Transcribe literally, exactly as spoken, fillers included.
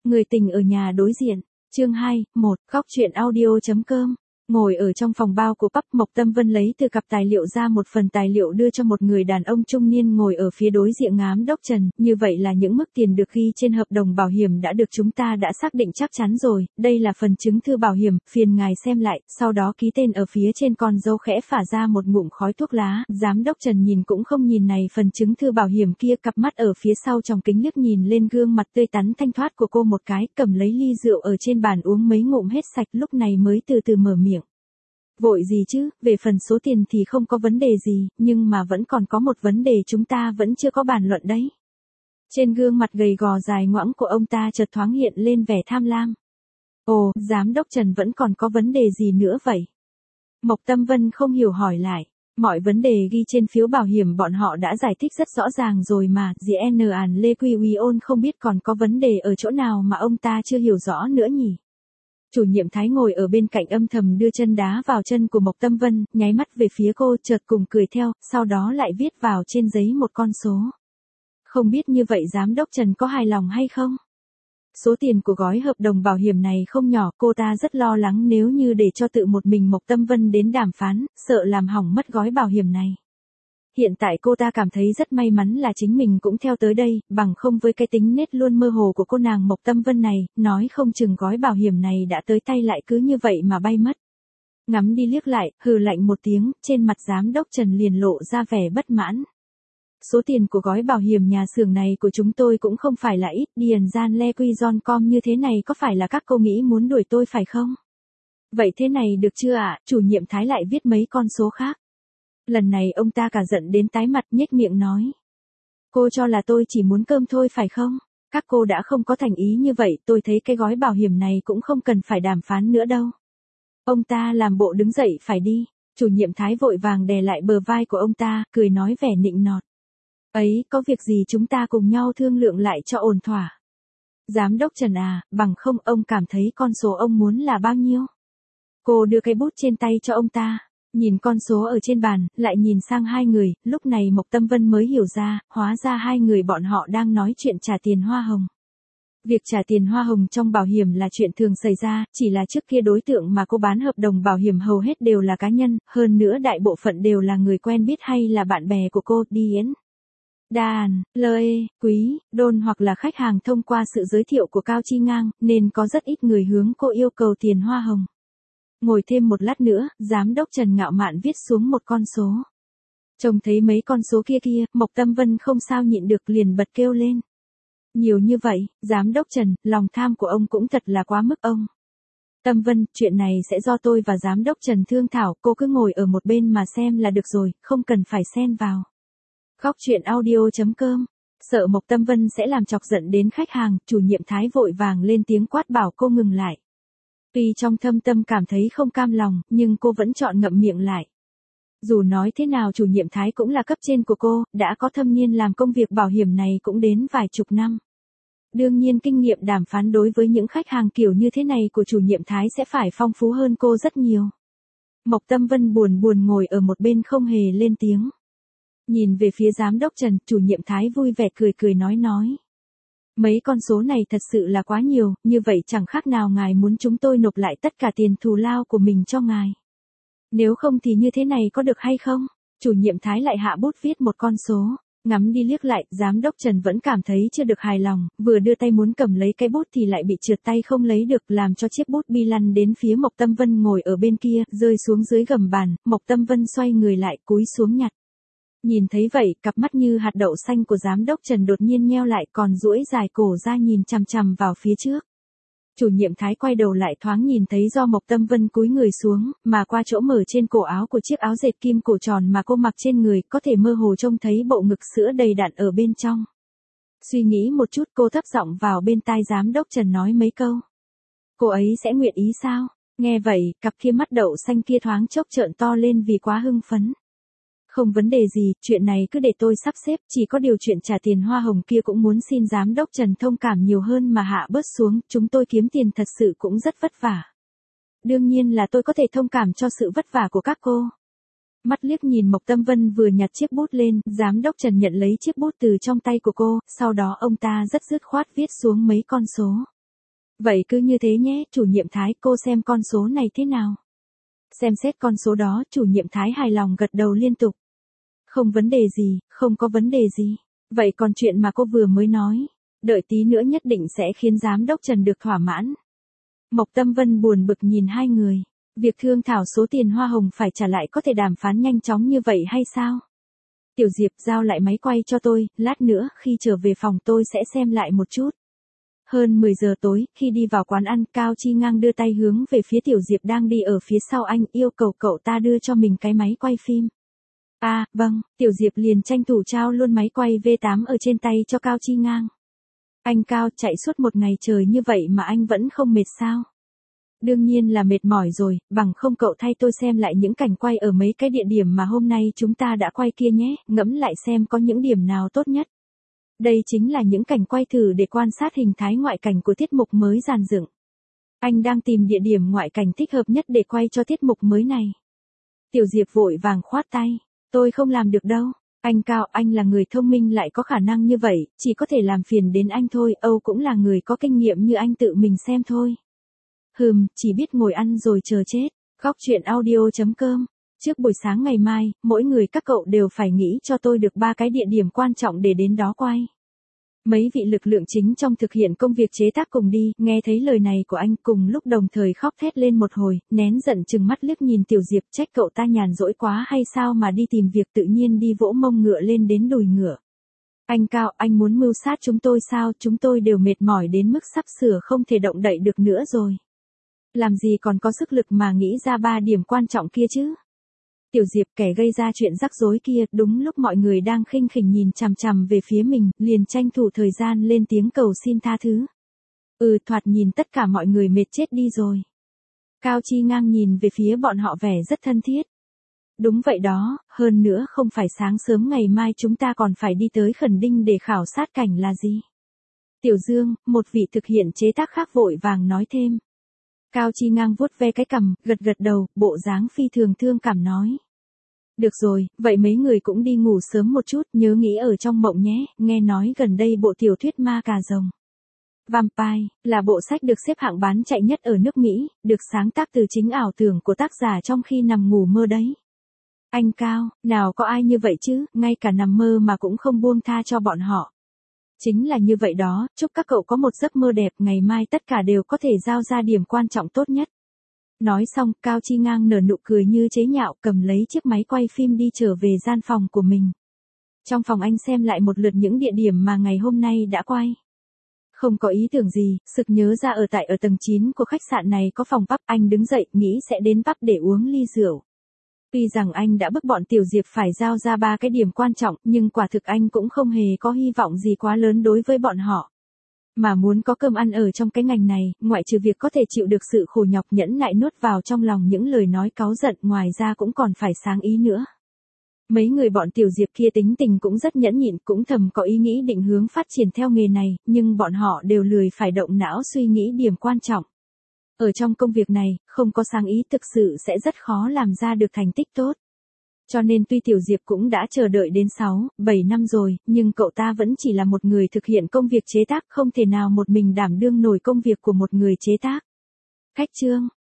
Người tình ở nhà đối diện, chương hai, một, góc truyện audio chấm com. Ngồi ở trong phòng bao của pub, Mộc Tâm Vân lấy từ cặp tài liệu ra một phần tài liệu đưa cho một người đàn ông trung niên ngồi ở phía đối diện ngám đốc Trần, như vậy là những mức tiền được ghi trên hợp đồng bảo hiểm đã được chúng ta đã xác định chắc chắn rồi, đây là phần chứng thư bảo hiểm, phiền ngài xem lại, sau đó ký tên ở phía trên. Con dâu khẽ phả ra một ngụm khói thuốc lá, giám đốc Trần nhìn cũng không nhìn này phần chứng thư bảo hiểm kia, cặp mắt ở phía sau trong kính liếc nhìn lên gương mặt tươi tắn thanh thoát của cô một cái, cầm lấy ly rượu ở trên bàn uống mấy ngụm hết sạch, lúc này mới từ từ mở miệng. Vội gì chứ, về phần số tiền thì không có vấn đề gì, nhưng mà vẫn còn có một vấn đề chúng ta vẫn chưa có bàn luận đấy. Trên gương mặt gầy gò dài ngoãng của ông ta chợt thoáng hiện lên vẻ tham lam. Ồ, giám đốc Trần vẫn còn có vấn đề gì nữa vậy? Mộc Tâm Vân không hiểu hỏi lại. Mọi vấn đề ghi trên phiếu bảo hiểm bọn họ đã giải thích rất rõ ràng rồi mà, dì N ản Lê Quy Uy ôn không biết còn có vấn đề ở chỗ nào mà ông ta chưa hiểu rõ nữa nhỉ? Chủ nhiệm Thái ngồi ở bên cạnh âm thầm đưa chân đá vào chân của Mộc Tâm Vân, nháy mắt về phía cô, chợt cùng cười theo, sau đó lại viết vào trên giấy một con số. Không biết như vậy giám đốc Trần có hài lòng hay không? Số tiền của gói hợp đồng bảo hiểm này không nhỏ, cô ta rất lo lắng nếu như để cho tự một mình Mộc Tâm Vân đến đàm phán, sợ làm hỏng mất gói bảo hiểm này. Hiện tại cô ta cảm thấy rất may mắn là chính mình cũng theo tới đây, bằng không với cái tính nết luôn mơ hồ của cô nàng Mộc Tâm Vân này, nói không chừng gói bảo hiểm này đã tới tay lại cứ như vậy mà bay mất. Ngắm đi liếc lại, hừ lạnh một tiếng, trên mặt giám đốc Trần liền lộ ra vẻ bất mãn. Số tiền của gói bảo hiểm nhà xưởng này của chúng tôi cũng không phải là ít, điền gian le quy giòn com như thế này có phải là các cô nghĩ muốn đuổi tôi phải không? Vậy thế này được chưa ạ? Chủ nhiệm Thái lại viết mấy con số khác. Lần này ông ta cả giận đến tái mặt, nhếch miệng nói. Cô cho là tôi chỉ muốn cơm thôi phải không? Các cô đã không có thành ý như vậy, tôi thấy cái gói bảo hiểm này cũng không cần phải đàm phán nữa đâu. Ông ta làm bộ đứng dậy phải đi, chủ nhiệm Thái vội vàng đè lại bờ vai của ông ta, cười nói vẻ nịnh nọt. Ấy, có việc gì chúng ta cùng nhau thương lượng lại cho ổn thỏa. Giám đốc Trần à, bằng không ông cảm thấy con số ông muốn là bao nhiêu? Cô đưa cái bút trên tay cho ông ta. Nhìn con số ở trên bàn, lại nhìn sang hai người, lúc này Mộc Tâm Vân mới hiểu ra, hóa ra hai người bọn họ đang nói chuyện trả tiền hoa hồng. Việc trả tiền hoa hồng trong bảo hiểm là chuyện thường xảy ra, chỉ là trước kia đối tượng mà cô bán hợp đồng bảo hiểm hầu hết đều là cá nhân, hơn nữa đại bộ phận đều là người quen biết hay là bạn bè của cô, Điến, Đàn, Lê, Quý, Đôn hoặc là khách hàng thông qua sự giới thiệu của Cao Chi Ngang, nên có rất ít người hướng cô yêu cầu tiền hoa hồng. Ngồi thêm một lát nữa, giám đốc Trần ngạo mạn viết xuống một con số. Trông thấy mấy con số kia kia, Mộc Tâm Vân không sao nhịn được liền bật kêu lên. Nhiều như vậy, giám đốc Trần, lòng tham của ông cũng thật là quá mức ông. Tâm Vân, chuyện này sẽ do tôi và giám đốc Trần thương thảo, cô cứ ngồi ở một bên mà xem là được rồi, không cần phải xen vào. Góc truyện audio chấm com. Sợ Mộc Tâm Vân sẽ làm chọc giận đến khách hàng, chủ nhiệm Thái vội vàng lên tiếng quát bảo cô ngừng lại. Tuy trong thâm tâm cảm thấy không cam lòng, nhưng cô vẫn chọn ngậm miệng lại. Dù nói thế nào chủ nhiệm Thái cũng là cấp trên của cô, đã có thâm niên làm công việc bảo hiểm này cũng đến vài chục năm. Đương nhiên kinh nghiệm đàm phán đối với những khách hàng kiểu như thế này của chủ nhiệm Thái sẽ phải phong phú hơn cô rất nhiều. Mộc Tâm Vân buồn buồn ngồi ở một bên không hề lên tiếng. Nhìn về phía giám đốc Trần, chủ nhiệm Thái vui vẻ cười cười nói nói. Mấy con số này thật sự là quá nhiều, như vậy chẳng khác nào ngài muốn chúng tôi nộp lại tất cả tiền thù lao của mình cho ngài. Nếu không thì như thế này có được hay không? Chủ nhiệm Thái lại hạ bút viết một con số, ngắm đi liếc lại, giám đốc Trần vẫn cảm thấy chưa được hài lòng, vừa đưa tay muốn cầm lấy cái bút thì lại bị trượt tay không lấy được, làm cho chiếc bút bi lăn đến phía Mộc Tâm Vân ngồi ở bên kia, rơi xuống dưới gầm bàn, Mộc Tâm Vân xoay người lại, cúi xuống nhặt. Nhìn thấy vậy, cặp mắt như hạt đậu xanh của giám đốc Trần đột nhiên nheo lại, còn duỗi dài cổ ra nhìn chằm chằm vào phía trước. Chủ nhiệm Thái quay đầu lại thoáng nhìn thấy do Mộc Tâm Vân cúi người xuống, mà qua chỗ mở trên cổ áo của chiếc áo dệt kim cổ tròn mà cô mặc trên người, có thể mơ hồ trông thấy bộ ngực sữa đầy đặn ở bên trong. Suy nghĩ một chút, cô thấp giọng vào bên tai giám đốc Trần nói mấy câu. Cô ấy sẽ nguyện ý sao? Nghe vậy, cặp kia mắt đậu xanh kia thoáng chốc trợn to lên vì quá hưng phấn. Không vấn đề gì, chuyện này cứ để tôi sắp xếp, chỉ có điều chuyện trả tiền hoa hồng kia cũng muốn xin giám đốc Trần thông cảm nhiều hơn mà hạ bớt xuống, chúng tôi kiếm tiền thật sự cũng rất vất vả. Đương nhiên là tôi có thể thông cảm cho sự vất vả của các cô. Mắt liếc nhìn Mộc Tâm Vân vừa nhặt chiếc bút lên, giám đốc Trần nhận lấy chiếc bút từ trong tay của cô, sau đó ông ta rất dứt khoát viết xuống mấy con số. Vậy cứ như thế nhé, chủ nhiệm Thái, cô xem con số này thế nào? Xem xét con số đó, chủ nhiệm Thái hài lòng gật đầu liên tục. Không vấn đề gì, không có vấn đề gì. Vậy còn chuyện mà cô vừa mới nói, đợi tí nữa nhất định sẽ khiến giám đốc Trần được thỏa mãn. Mộc Tâm Vân buồn bực nhìn hai người. Việc thương thảo số tiền hoa hồng phải trả lại có thể đàm phán nhanh chóng như vậy hay sao? Tiểu Diệp, giao lại máy quay cho tôi, lát nữa khi trở về phòng tôi sẽ xem lại một chút. Hơn mười giờ tối, khi đi vào quán ăn, Cao Chi Ngang đưa tay hướng về phía Tiểu Diệp đang đi ở phía sau anh, yêu cầu cậu ta đưa cho mình cái máy quay phim. À, vâng, Tiểu Diệp liền tranh thủ trao luôn máy quay V tám ở trên tay cho Cao Chi Ngang. Anh Cao, chạy suốt một ngày trời như vậy mà anh vẫn không mệt sao? Đương nhiên là mệt mỏi rồi, bằng không cậu thay tôi xem lại những cảnh quay ở mấy cái địa điểm mà hôm nay chúng ta đã quay kia nhé, ngẫm lại xem có những điểm nào tốt nhất. Đây chính là những cảnh quay thử để quan sát hình thái ngoại cảnh của tiết mục mới dàn dựng. Anh đang tìm địa điểm ngoại cảnh thích hợp nhất để quay cho tiết mục mới này. Tiểu Diệp vội vàng khoát tay, tôi không làm được đâu. Anh Cao, anh là người thông minh lại có khả năng như vậy, chỉ có thể làm phiền đến anh thôi, Âu cũng là người có kinh nghiệm như anh tự mình xem thôi. Hừm, chỉ biết ngồi ăn rồi chờ chết. Góc truyện audio chấm com. Trước buổi sáng ngày mai, mỗi người các cậu đều phải nghĩ cho tôi được ba cái địa điểm quan trọng để đến đó quay. Mấy vị lực lượng chính trong thực hiện công việc chế tác cùng đi, nghe thấy lời này của anh cùng lúc đồng thời khóc thét lên một hồi, nén giận chừng mắt liếc nhìn Tiểu Diệp, trách cậu ta nhàn rỗi quá hay sao mà đi tìm việc tự nhiên đi vỗ mông ngựa lên đến đùi ngựa. Anh Cao, anh muốn mưu sát chúng tôi sao, chúng tôi đều mệt mỏi đến mức sắp sửa không thể động đậy được nữa rồi. Làm gì còn có sức lực mà nghĩ ra ba điểm quan trọng kia chứ? Tiểu Diệp, kẻ gây ra chuyện rắc rối kia, đúng lúc mọi người đang khinh khỉnh nhìn chằm chằm về phía mình, liền tranh thủ thời gian lên tiếng cầu xin tha thứ. Ừ, thoạt nhìn tất cả mọi người mệt chết đi rồi. Cao Chi Ngang nhìn về phía bọn họ vẻ rất thân thiết. Đúng vậy đó, hơn nữa không phải sáng sớm ngày mai chúng ta còn phải đi tới Khẩn Đinh để khảo sát cảnh là gì? Tiểu Dương, một vị thực hiện chế tác khác vội vàng nói thêm. Cao Chi Ngang vuốt ve cái cằm, gật gật đầu, bộ dáng phi thường thương cảm nói. Được rồi, vậy mấy người cũng đi ngủ sớm một chút, nhớ nghĩ ở trong mộng nhé, nghe nói gần đây bộ tiểu thuyết Ma Cà Rồng Vampire, là bộ sách được xếp hạng bán chạy nhất ở nước Mỹ, được sáng tác từ chính ảo tưởng của tác giả trong khi nằm ngủ mơ đấy. Anh Cao, nào có ai như vậy chứ, ngay cả nằm mơ mà cũng không buông tha cho bọn họ. Chính là như vậy đó, chúc các cậu có một giấc mơ đẹp, ngày mai tất cả đều có thể giao ra điểm quan trọng tốt nhất. Nói xong, Cao Chi Ngang nở nụ cười như chế nhạo, cầm lấy chiếc máy quay phim đi trở về gian phòng của mình. Trong phòng anh xem lại một lượt những địa điểm mà ngày hôm nay đã quay. Không có ý tưởng gì, sực nhớ ra ở tại ở tầng chín của khách sạn này có phòng pub, anh đứng dậy, nghĩ sẽ đến pub để uống ly rượu. Tuy rằng anh đã bức bọn Tiểu Diệp phải giao ra ba cái điểm quan trọng, nhưng quả thực anh cũng không hề có hy vọng gì quá lớn đối với bọn họ. Mà muốn có cơm ăn ở trong cái ngành này, ngoại trừ việc có thể chịu được sự khổ nhọc nhẫn nại nuốt vào trong lòng những lời nói cáu giận, ngoài ra cũng còn phải sáng ý nữa. Mấy người bọn Tiểu Diệp kia tính tình cũng rất nhẫn nhịn, cũng thầm có ý nghĩ định hướng phát triển theo nghề này, nhưng bọn họ đều lười phải động não suy nghĩ điểm quan trọng. Ở trong công việc này, không có sáng ý thực sự sẽ rất khó làm ra được thành tích tốt. Cho nên tuy Tiểu Diệp cũng đã chờ đợi đến sáu, bảy năm rồi, nhưng cậu ta vẫn chỉ là một người thực hiện công việc chế tác, không thể nào một mình đảm đương nổi công việc của một người chế tác. Khách trương,